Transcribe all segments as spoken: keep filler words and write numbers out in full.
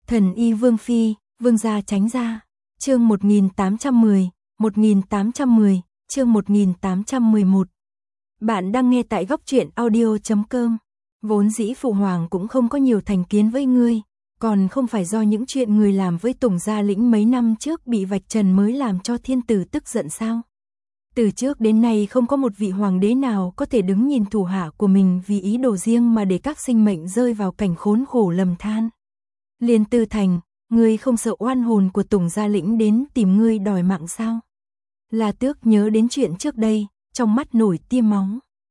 Thần y Vương Phi, Vương gia tránh ra. Chương một nghìn tám trăm mười, một nghìn tám trăm mười, chương một nghìn tám trăm mười một. Bạn đang nghe tại góc truyện audio chấm com. Vốn dĩ phụ hoàng cũng không có nhiều thành kiến với ngươi, còn không phải do những chuyện người làm với Tùng Gia Lĩnh mấy năm trước bị vạch trần mới làm cho thiên tử tức giận sao? Từ trước đến nay không có một vị hoàng đế nào có thể đứng nhìn thủ hạ của mình vì ý đồ riêng mà để các sinh mệnh rơi vào cảnh khốn khổ lầm than. Liên Tư Thành, ngươi không sợ oan hồn của Tùng Gia Lĩnh đến tìm ngươi đòi mạng sao? La Tước nhớ đến chuyện trước đây, trong mắt nổi tia máu.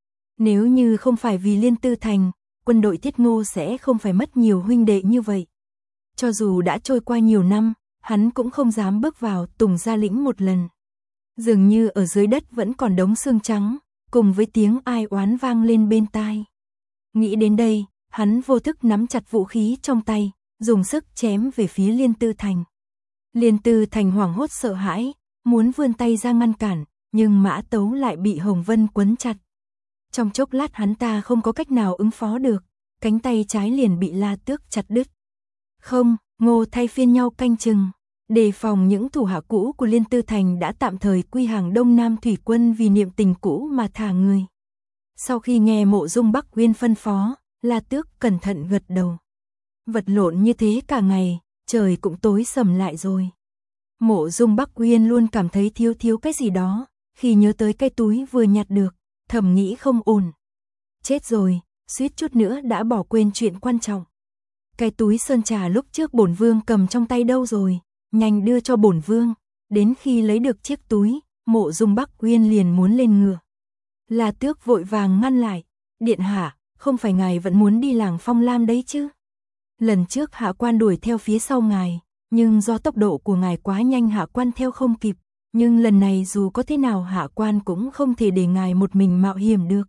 Nếu như không phải vì Liên Tư Thành, quân đội Thiết Ngô sẽ không phải mất nhiều huynh đệ như vậy. Cho dù đã trôi qua nhiều năm, hắn cũng không dám bước vào Tùng Gia Lĩnh một lần. Dường như ở dưới đất vẫn còn đống xương trắng, cùng với tiếng ai oán vang lên bên tai. Nghĩ đến đây, hắn vô thức nắm chặt vũ khí trong tay, dùng sức chém về phía Liên Tư Thành. Liên Tư Thành hoảng hốt sợ hãi, muốn vươn tay ra ngăn cản, nhưng mã tấu lại bị Hồng Vân quấn chặt. Trong chốc lát hắn ta không có cách nào ứng phó được, cánh tay trái liền bị La Tước chặt đứt. Không, Ngô thay phiên nhau canh chừng, đề phòng những thủ hạ cũ của Liên Tư Thành đã tạm thời quy hàng Đông Nam thủy quân vì niệm tình cũ mà thả người. Sau khi nghe Mộ Dung Bắc Uyên phân phó, La Tước cẩn thận gật đầu. Vật lộn như thế cả ngày, trời cũng tối sầm lại rồi. Mộ Dung Bắc Uyên luôn cảm thấy thiếu thiếu cái gì đó, khi nhớ tới cái túi vừa nhặt được, thầm nghĩ không ổn. Chết rồi, suýt chút nữa đã bỏ quên chuyện quan trọng. Cái túi sơn trà lúc trước bổn vương cầm trong tay đâu rồi, nhanh đưa cho bổn vương. Đến khi lấy được chiếc túi, Mộ Dung Bắc Uyên liền muốn lên ngựa. La Tước vội vàng ngăn lại, điện hạ, không phải ngài vẫn muốn đi làng Phong Lam đấy chứ? Lần trước hạ quan đuổi theo phía sau ngài, nhưng do tốc độ của ngài quá nhanh hạ quan theo không kịp, nhưng lần này dù có thế nào hạ quan cũng không thể để ngài một mình mạo hiểm được.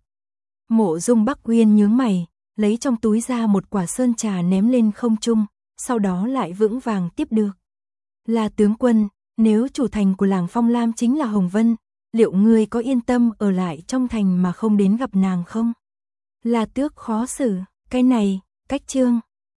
Mộ Dung Bắc Uyên nhướng mày, lấy trong túi ra một quả sơn trà ném lên không trung, sau đó lại vững vàng tiếp được. Là tướng quân, nếu chủ thành của làng Phong Lam chính là Hồng Vân, liệu ngươi có yên tâm ở lại trong thành mà không đến gặp nàng không? La Tước khó xử, cái này, cách trương,